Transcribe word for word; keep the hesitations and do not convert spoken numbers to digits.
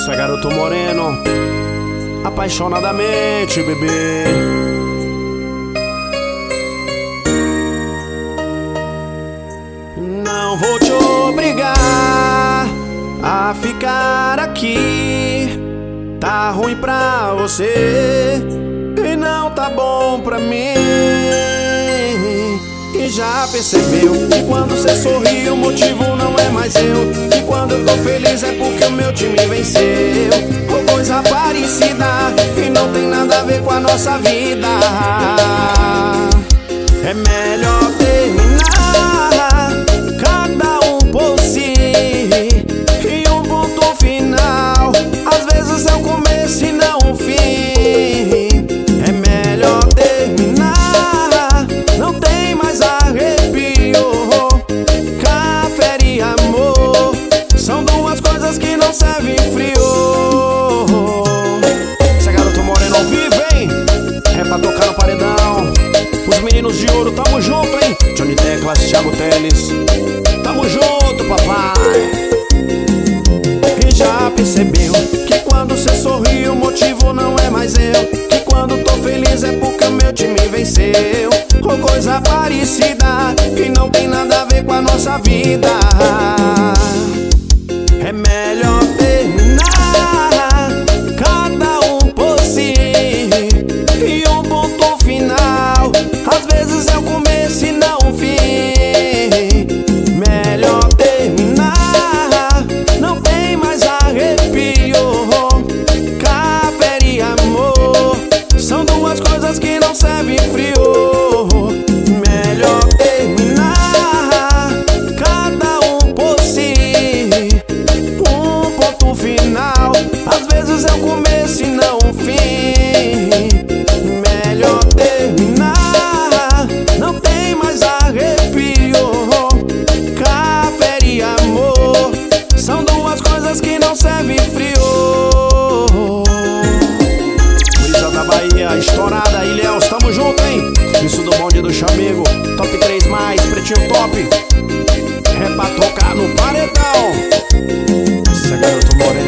Isso é garoto moreno, apaixonadamente, bebê. Não vou te obrigar a ficar aqui. Tá ruim pra você e não tá bom pra mim. E já percebeu que quando cê sorri o motivo não é mais eu. E quando eu tô feliz é porque o meu time venceu. Ou coisa parecida e não tem nada a ver com a nossa vida. É melhor terminar, cada um por si, e um ponto final. Às vezes é o começo e não o fim. É melhor terminar, não tem mais arrepio. Café e amor são duas coisas que não servem frio. Esse é garoto moreno ao vivo, hein? É pra tocar no paredão. Os meninos de ouro, tamo junto, hein? Johnny Teclas, Thiago Teles, tamo junto, papai. E já percebeu que quando cê sorri o motivo não é mais eu. Que quando tô feliz é porque o meu time venceu. Ou coisa parecida e não tem nada a ver com a nossa vida. É melhor terminar, cada um por si, e um ponto final. Às vezes é o começo e não o fim. Melhor terminar, não tem mais arrepio. Café e amor são duas coisas que não servem frio. Melhor terminar, cada um por si, um ponto final. Às vezes é o começo e não o fim. Melhor terminar, não tem mais arrepio. Café e amor são duas coisas que não servem frio. Luísa da Bahia, estourada, Ilhéus, tamo junto, hein? Isso do bonde do chamego, top três mais, pretinho top. É pra tocar no paredão. Esse é garoto moreno.